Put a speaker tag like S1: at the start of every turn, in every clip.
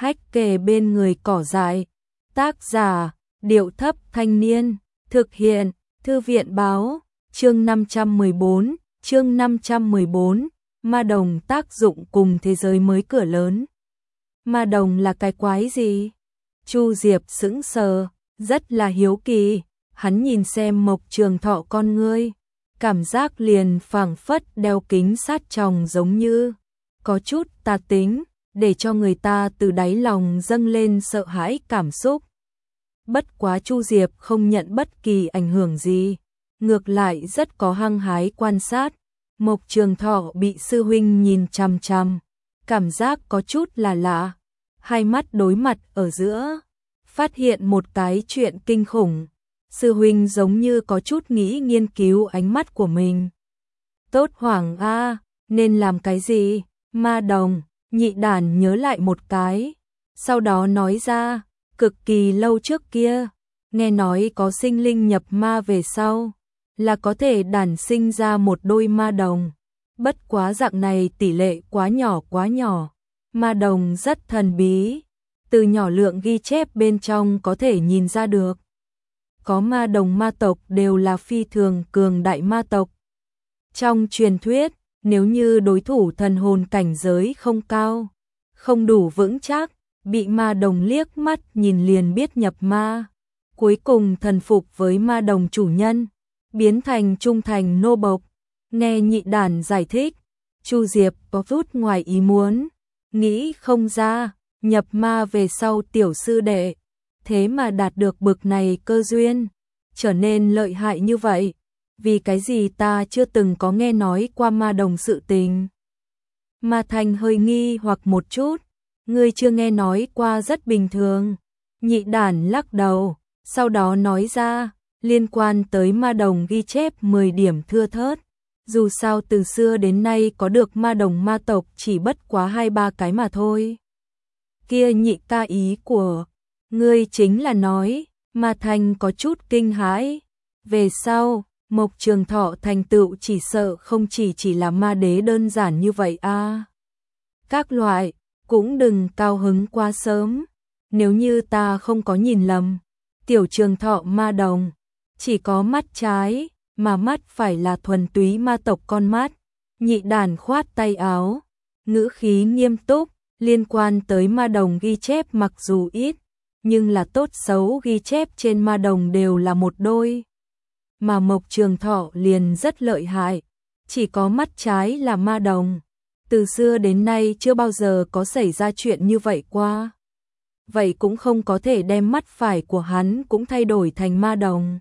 S1: hách kề bên người cỏ dại. Tác giả, Điệu Thấp Thanh Niên, thực hiện, Thư viện Báo, chương 514, ma đồng tác dụng cùng thế giới mới cửa lớn. Ma đồng là cái quái gì? Chu Diệp sững sờ, rất là hiếu kỳ, hắn nhìn xem Mộc Trường Thọ con ngươi, cảm giác liền phảng phất đeo kính sát tròng giống như, có chút tà tính, để cho người ta từ đáy lòng dâng lên sợ hãi cảm xúc. Bất quá Chu Diệp không nhận bất kỳ ảnh hưởng gì, ngược lại rất có hăng hái quan sát. Mộc Trường Thọ bị sư huynh nhìn chằm chằm, cảm giác có chút là lạ, hai mắt đối mặt ở giữa, phát hiện một cái chuyện kinh khủng. Sư huynh giống như có chút nghĩ nghiên cứu ánh mắt của mình. Tốt Hoàng a, nên làm cái gì? Ma đồng, Nhị Đản nhớ lại một cái, sau đó nói ra, cực kỳ lâu trước kia, nghe nói có sinh linh nhập ma về sau, là có thể đản sinh ra một đôi ma đồng. Bất quá dạng này tỷ lệ quá nhỏ, ma đồng rất thần bí, từ nhỏ lượng ghi chép bên trong có thể nhìn ra được. Có ma đồng ma tộc đều là phi thường cường đại ma tộc. Trong truyền thuyết, nếu như đối thủ thần hồn cảnh giới không cao, không đủ vững chắc, bị ma đồng liếc mắt nhìn liền biết nhập ma, cuối cùng thần phục với ma đồng chủ nhân, biến thành trung thành nô bộc. Nghe Nhị Đản giải thích, Chu Diệp có chút ngoài ý muốn, nghĩ không ra, nhập ma về sau tiểu sư đệ, thế mà đạt được bực này cơ duyên, trở nên lợi hại như vậy, vì cái gì ta chưa từng có nghe nói qua ma đồng sự tình. Ma Thành hơi nghi hoặc một chút, ngươi chưa nghe nói qua rất bình thường. Nhị Đản lắc đầu, sau đó nói ra, liên quan tới ma đồng ghi chép 10 điểm thưa thớt. Dù sao từ xưa đến nay có được ma đồng ma tộc chỉ bất quá 2-3 cái mà thôi. Kia Nhị ca ý của ngươi chính là nói, Ma Thành có chút kinh hãi. Về sau, Mộc Trường Thọ thành tựu chỉ sợ không chỉ là ma đế đơn giản như vậy a. Các loại, cũng đừng cao hứng quá sớm. Nếu như ta không có nhìn lầm, tiểu Trường Thọ ma đồng chỉ có mắt trái, mà mắt phải là thuần túy ma tộc con mắt. Nhị Đản khoát tay áo, ngữ khí nghiêm túc, liên quan tới ma đồng ghi chép mặc dù ít, nhưng là tốt xấu ghi chép trên ma đồng đều là một đôi. Mà Mộc Trường Thọ liền rất lợi hại, chỉ có mắt trái là ma đồng. Từ xưa đến nay chưa bao giờ có xảy ra chuyện như vậy qua. Vậy cũng không có thể đem mắt phải của hắn cũng thay đổi thành ma đồng.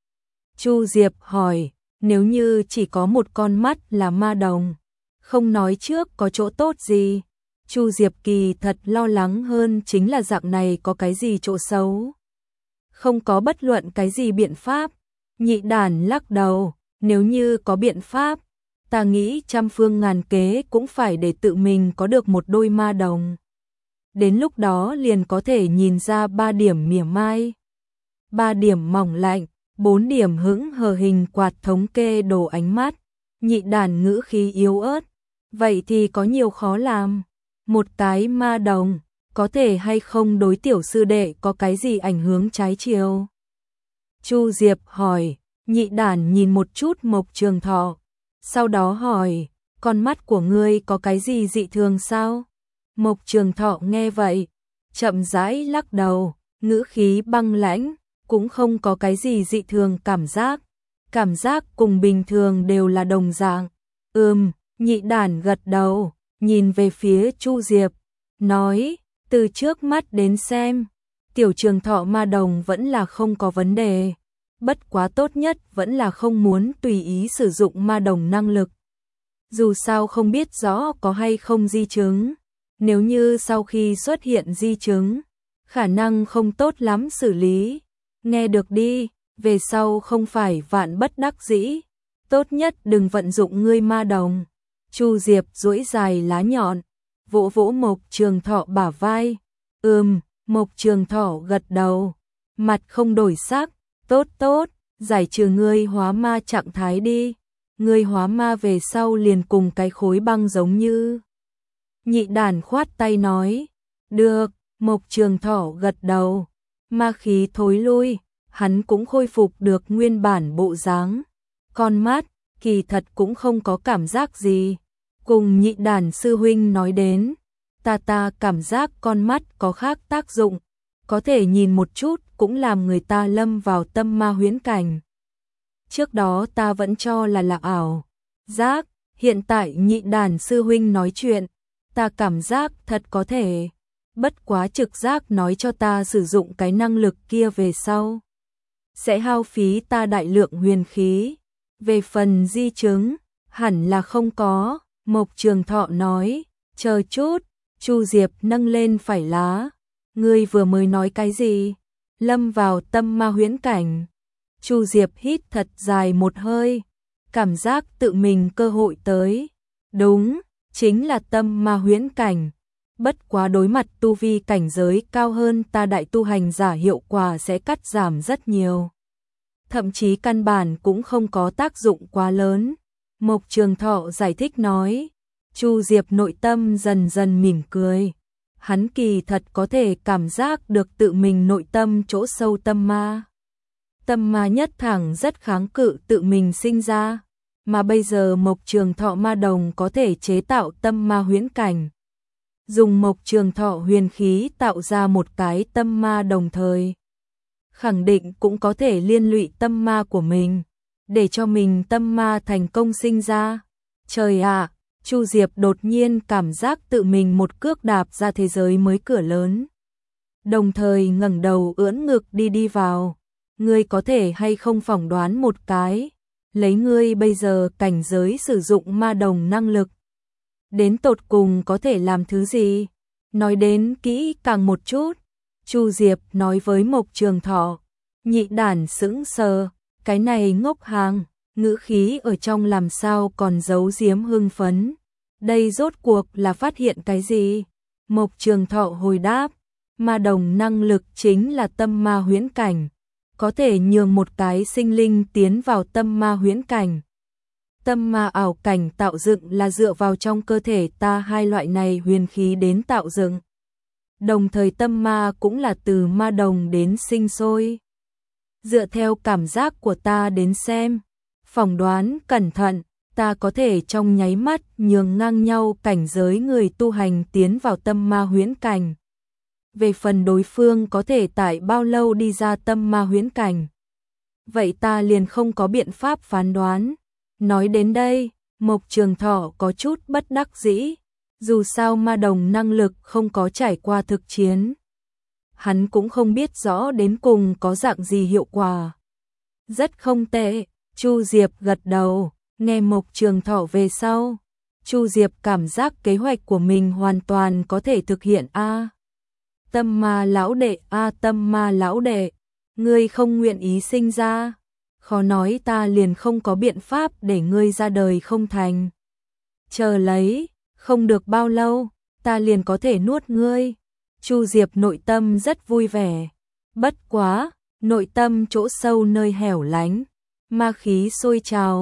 S1: Chu Diệp hỏi, nếu như chỉ có một con mắt là ma đồng, không nói trước có chỗ tốt gì. Chu Diệp kỳ thật lo lắng hơn chính là dạng này có cái gì chỗ xấu. Không có bất luận cái gì biện pháp. Nhị Đản lắc đầu, nếu như có biện pháp, ta nghĩ trăm phương ngàn kế cũng phải để tự mình có được một đôi ma đồng. Đến lúc đó liền có thể nhìn ra 3 điểm mỉa mai, 3 điểm mỏng lạnh, 4 điểm hững hờ hình quạt thống kê đồ ánh mắt. Nhị Đản ngữ khí yếu ớt, vậy thì có nhiều khó làm. Một cái ma đồng, có thể hay không đối tiểu sư đệ có cái gì ảnh hưởng trái chiều? Chu Diệp hỏi, Nhị Đản nhìn một chút Mộc Trường Thọ, sau đó hỏi, con mắt của ngươi có cái gì dị thường sao? Mộc Trường Thọ nghe vậy, chậm rãi lắc đầu, ngữ khí băng lãnh, cũng không có cái gì dị thường cảm giác cùng bình thường đều là đồng dạng. Nhị Đản gật đầu, nhìn về phía Chu Diệp, nói, từ trước mắt đến xem, tiểu Trường Thọ ma đồng vẫn là không có vấn đề, bất quá tốt nhất vẫn là không muốn tùy ý sử dụng ma đồng năng lực. Dù sao không biết rõ có hay không di chứng, nếu như sau khi xuất hiện di chứng, khả năng không tốt lắm xử lý. Nghe được đi, về sau không phải vạn bất đắc dĩ, tốt nhất đừng vận dụng ngươi ma đồng. Chu Diệp duỗi dài lá nhọn, vỗ vỗ Mộc Trường Thọ bả vai. Mộc Trường Thọ gật đầu, mặt không đổi sắc, tốt, giải trừ ngươi hóa ma trạng thái đi. Ngươi hóa ma về sau liền cùng cái khối băng giống như. Nhị Đản khoát tay nói, được. Mộc Trường Thọ gật đầu, ma khí thối lui, hắn cũng khôi phục được nguyên bản bộ dáng. Con mắt, kỳ thật cũng không có cảm giác gì. Cùng Nhị Đản sư huynh nói đến, ta cảm giác con mắt có khác tác dụng, có thể nhìn một chút cũng làm người ta lâm vào tâm ma huyễn cảnh. Trước đó ta vẫn cho là ảo giác, hiện tại Nhị Đản sư huynh nói chuyện, ta cảm giác thật có thể. Bất quá trực giác nói cho ta sử dụng cái năng lực kia về sau sẽ hao phí ta đại lượng huyền khí. Về phần di chứng, hẳn là không có. Mộc Trường Thọ nói, chờ chút. Chu Diệp nâng lên phải lá. Ngươi vừa mới nói cái gì? Lâm vào tâm ma huyễn cảnh. Chu Diệp hít thật dài một hơi, cảm giác tự mình cơ hội tới. Đúng, chính là tâm ma huyễn cảnh. Bất quá đối mặt tu vi cảnh giới cao hơn ta đại tu hành giả hiệu quả sẽ cắt giảm rất nhiều. Thậm chí căn bản cũng không có tác dụng quá lớn. Mộc Trường Thọ giải thích nói. Chu Diệp nội tâm dần dần mỉm cười. Hắn kỳ thật có thể cảm giác được tự mình nội tâm chỗ sâu tâm ma. Tâm ma nhất thẳng rất kháng cự tự mình sinh ra. Mà bây giờ Mộc Trường Thọ ma đồng có thể chế tạo tâm ma huyễn cảnh. Dùng Mộc Trường Thọ huyền khí tạo ra một cái tâm ma đồng thời. Khẳng định cũng có thể liên lụy tâm ma của mình. Để cho mình tâm ma thành công sinh ra. Trời ạ! Chu Diệp đột nhiên cảm giác tự mình một cước đạp ra thế giới mới cửa lớn. Đồng thời ngẩng đầu ưỡn ngực đi vào. Ngươi có thể hay không phỏng đoán một cái, lấy ngươi bây giờ cảnh giới sử dụng ma đồng năng lực. Đến tột cùng có thể làm thứ gì? Nói đến kỹ càng một chút. Chu Diệp nói với Mộc Trường Thọ. Nhị Đản sững sờ, cái này ngốc hàng. Ngữ khí ở trong làm sao còn giấu giếm hưng phấn. Đây rốt cuộc là phát hiện cái gì? Mộc Trường Thọ hồi đáp, ma đồng năng lực chính là tâm ma huyễn cảnh, có thể nhường một cái sinh linh tiến vào tâm ma huyễn cảnh. Tâm ma ảo cảnh tạo dựng là dựa vào trong cơ thể ta hai loại này huyền khí đến tạo dựng. Đồng thời tâm ma cũng là từ ma đồng đến sinh sôi. Dựa theo cảm giác của ta đến xem, phỏng đoán cẩn thận, ta có thể trong nháy mắt nhường ngang nhau cảnh giới người tu hành tiến vào tâm ma huyễn cảnh. Về phần đối phương có thể tại bao lâu đi ra tâm ma huyễn cảnh, vậy ta liền không có biện pháp phán đoán. Nói đến đây, Mộc Trường Thọ có chút bất đắc dĩ, dù sao ma đồng năng lực không có trải qua thực chiến. Hắn cũng không biết rõ đến cùng có dạng gì hiệu quả. Rất không tệ. Chu Diệp gật đầu, nghe Mộc Trường Thọ về sau. Chu Diệp cảm giác kế hoạch của mình hoàn toàn có thể thực hiện a. Tâm ma lão đệ a, tâm ma lão đệ, ngươi không nguyện ý sinh ra, khó nói ta liền không có biện pháp để ngươi ra đời không thành. Chờ lấy, không được bao lâu, ta liền có thể nuốt ngươi. Chu Diệp nội tâm rất vui vẻ. Bất quá, nội tâm chỗ sâu nơi hẻo lánh, ma khí sôi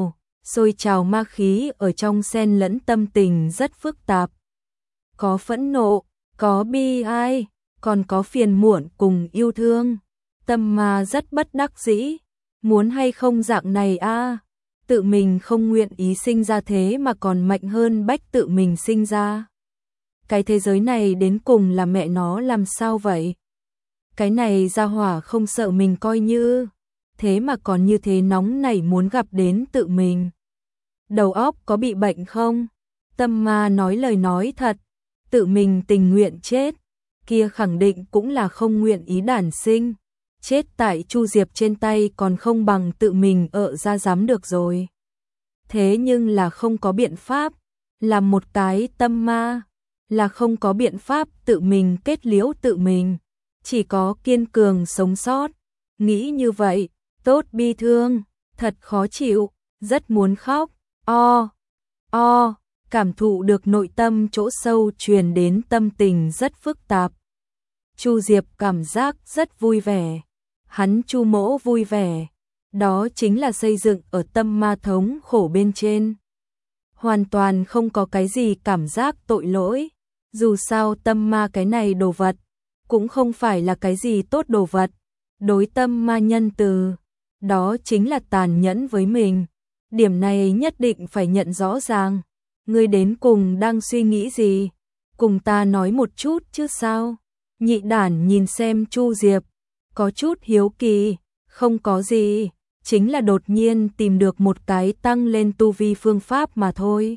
S1: trào ma khí ở trong xen lẫn tâm tình rất phức tạp. Có phẫn nộ, có bi ai, còn có phiền muộn cùng yêu thương. Tâm ma rất bất đắc dĩ, muốn hay không dạng này a, tự mình không nguyện ý sinh ra thế mà còn mạnh hơn bách tự mình sinh ra. Cái thế giới này đến cùng là mẹ nó làm sao vậy? Cái này ra hỏa không sợ mình coi như, thế mà còn như thế nóng nảy muốn gặp đến tự mình. Đầu óc có bị bệnh không? Tâm ma nói lời nói thật, tự mình tình nguyện chết, kia khẳng định cũng là không nguyện ý đản sinh. Chết tại Chu Diệp trên tay còn không bằng tự mình ra dám được rồi. Thế nhưng là không có biện pháp, là một cái tâm ma, là không có biện pháp tự mình kết liễu tự mình, chỉ có kiên cường sống sót. Nghĩ như vậy, tốt bi thương, thật khó chịu, rất muốn khóc. Cảm thụ được nội tâm chỗ sâu truyền đến tâm tình rất phức tạp. Chu Diệp cảm giác rất vui vẻ. Hắn Chu Mỗ vui vẻ, đó chính là xây dựng ở tâm ma thống khổ bên trên. Hoàn toàn không có cái gì cảm giác tội lỗi, dù sao tâm ma cái này đồ vật, cũng không phải là cái gì tốt đồ vật. Đối tâm ma nhân từ, đó chính là tàn nhẫn với mình. Điểm này nhất định phải nhận rõ ràng. Ngươi đến cùng đang suy nghĩ gì? Cùng ta nói một chút chứ sao? Nhị đản nhìn xem Chu Diệp, có chút hiếu kỳ. Không có gì, chính là đột nhiên tìm được một cái tăng lên tu vi phương pháp mà thôi.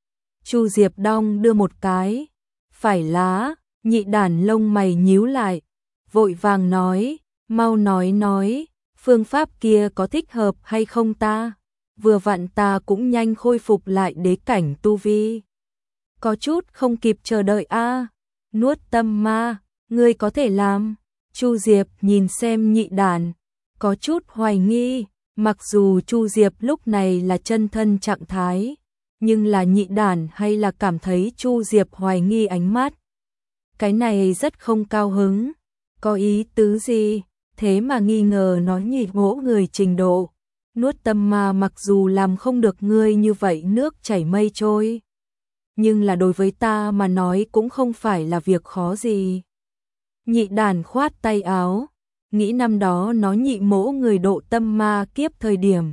S1: Chu Diệp đong đưa một cái. Phải lá, nhị đản lông mày nhíu lại, vội vàng nói, mau nói, phương pháp kia có thích hợp hay không ta? Vừa vặn ta cũng nhanh khôi phục lại đế cảnh tu vi. Có chút không kịp chờ đợi a. Nuốt tâm ma, ngươi có thể làm. Chu Diệp nhìn xem nhị đản, có chút hoài nghi, mặc dù Chu Diệp lúc này là chân thân trạng thái, nhưng là nhị đản hay là cảm thấy Chu Diệp hoài nghi ánh mắt. Cái này rất không cao hứng, có ý tứ gì, thế mà nghi ngờ nói nhị ngỗ người trình độ. Nuốt tâm ma mặc dù làm không được ngươi như vậy nước chảy mây trôi, nhưng là đối với ta mà nói cũng không phải là việc khó gì. Nhị đản khoát tay áo, nghĩ năm đó nó nhị mỗ người độ tâm ma kiếp thời điểm.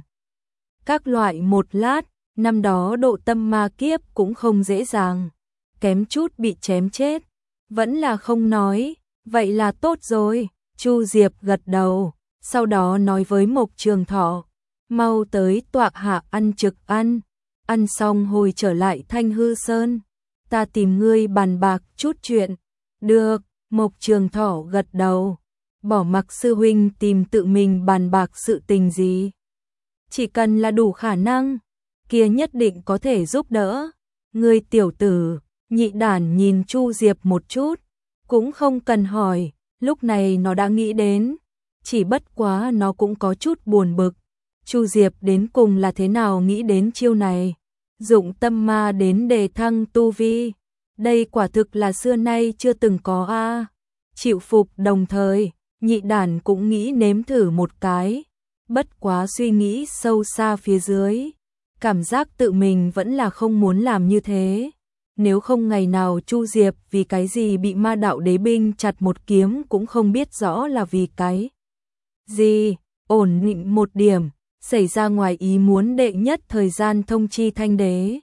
S1: Các loại một lát, năm đó độ tâm ma kiếp cũng không dễ dàng, kém chút bị chém chết. Vẫn là không nói, vậy là tốt rồi. Chu Diệp gật đầu, sau đó nói với Mộc Trường Thọ, mau tới tọa hạ ăn trực ăn. Ăn xong hồi trở lại Thanh Hư Sơn, ta tìm ngươi bàn bạc chút chuyện. Được, Mộc Trường Thọ gật đầu, bỏ mặc sư huynh tìm tự mình bàn bạc sự tình gì. Chỉ cần là đủ khả năng, kia nhất định có thể giúp đỡ. Ngươi tiểu tử, nhị đản nhìn Chu Diệp một chút, cũng không cần hỏi, lúc này nó đã nghĩ đến, chỉ bất quá nó cũng có chút buồn bực. Chu Diệp đến cùng là thế nào nghĩ đến chiêu này, dụng tâm ma đến đề thăng tu vi, đây quả thực là xưa nay chưa từng có a. Chịu phục đồng thời, nhị đản cũng nghĩ nếm thử một cái, bất quá suy nghĩ sâu xa phía dưới, cảm giác tự mình vẫn là không muốn làm như thế. Nếu không ngày nào Chu Diệp vì cái gì bị ma đạo đế binh chặt một kiếm cũng không biết rõ là vì cái gì, ổn định một điểm, xảy ra ngoài ý muốn đệ nhất thời gian thông chi Thanh đế.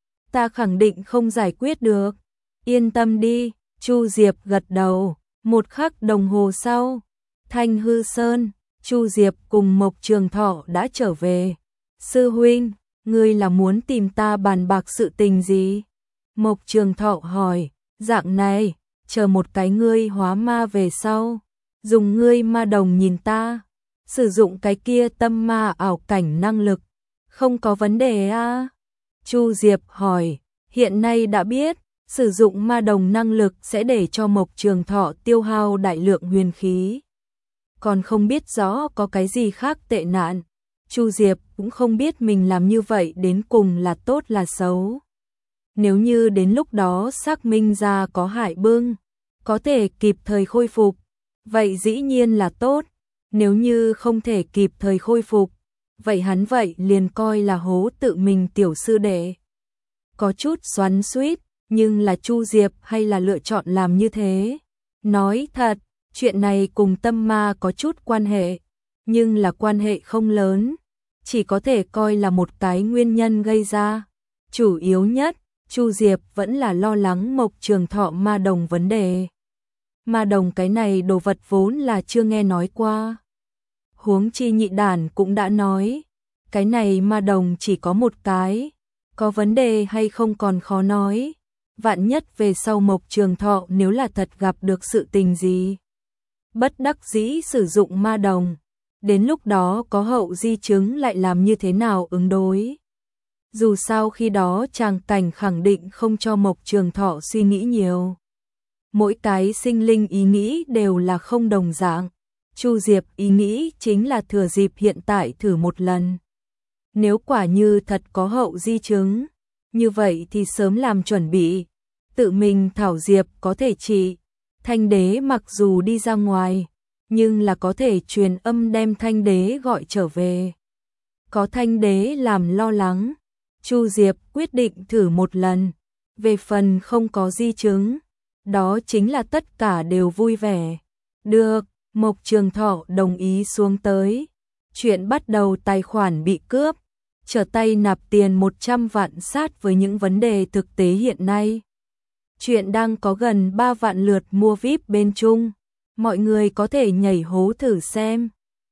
S1: Ta khẳng định không giải quyết được, yên tâm đi. Chu Diệp gật đầu, một khắc đồng hồ sau, Thanh Hư Sơn, Chu Diệp cùng Mộc Trường Thọ đã trở về. Sư huynh, ngươi là muốn tìm ta bàn bạc sự tình gì? Mộc Trường Thọ hỏi, dạng này, chờ một cái ngươi hóa ma về sau, dùng ngươi ma đồng nhìn ta, sử dụng cái kia tâm ma ảo cảnh năng lực, không có vấn đề a? Chu Diệp hỏi, hiện nay đã biết, sử dụng ma đồng năng lực sẽ để cho Mộc Trường Thọ tiêu hao đại lượng huyền khí. Còn không biết rõ có cái gì khác tệ nạn. Chu Diệp cũng không biết mình làm như vậy đến cùng là tốt là xấu. Nếu như đến lúc đó xác minh ra có hại bưng, có thể kịp thời khôi phục, vậy dĩ nhiên là tốt. Nếu như không thể kịp thời khôi phục, vậy hắn vậy liền coi là hố tự mình tiểu sư đệ. Có chút xoắn xuýt, nhưng là Chu Diệp hay là lựa chọn làm như thế. Nói thật, chuyện này cùng tâm ma có chút quan hệ, nhưng là quan hệ không lớn, chỉ có thể coi là một cái nguyên nhân gây ra. Chủ yếu nhất, Chu Diệp vẫn là lo lắng Mộc Trường Thọ ma đồng vấn đề. Ma đồng cái này đồ vật vốn là chưa nghe nói qua. Huống chi nhị đản cũng đã nói, cái này ma đồng chỉ có một cái, có vấn đề hay không còn khó nói. Vạn nhất về sau Mộc Trường Thọ nếu là thật gặp được sự tình gì, bất đắc dĩ sử dụng ma đồng, đến lúc đó có hậu di chứng lại làm như thế nào ứng đối. Dù sao khi đó tràng cảnh khẳng định không cho Mộc Trường Thọ suy nghĩ nhiều. Mỗi cái sinh linh ý nghĩ đều là không đồng dạng. Chu Diệp ý nghĩ chính là thừa dịp hiện tại thử một lần. Nếu quả như thật có hậu di chứng, như vậy thì sớm làm chuẩn bị. Tự mình thảo Diệp có thể trị. Thanh đế mặc dù đi ra ngoài, nhưng là có thể truyền âm đem Thanh đế gọi trở về. Có Thanh đế làm lo lắng, Chu Diệp quyết định thử một lần. Về phần không có di chứng, đó chính là tất cả đều vui vẻ. Được, Mộc Trường Thọ đồng ý xuống tới. Chuyện bắt đầu tài khoản bị cướp, trở tay nạp tiền 100 vạn sát với những vấn đề thực tế hiện nay. Chuyện đang có gần 3 vạn lượt mua VIP bên Trung. Mọi người có thể nhảy hố thử xem.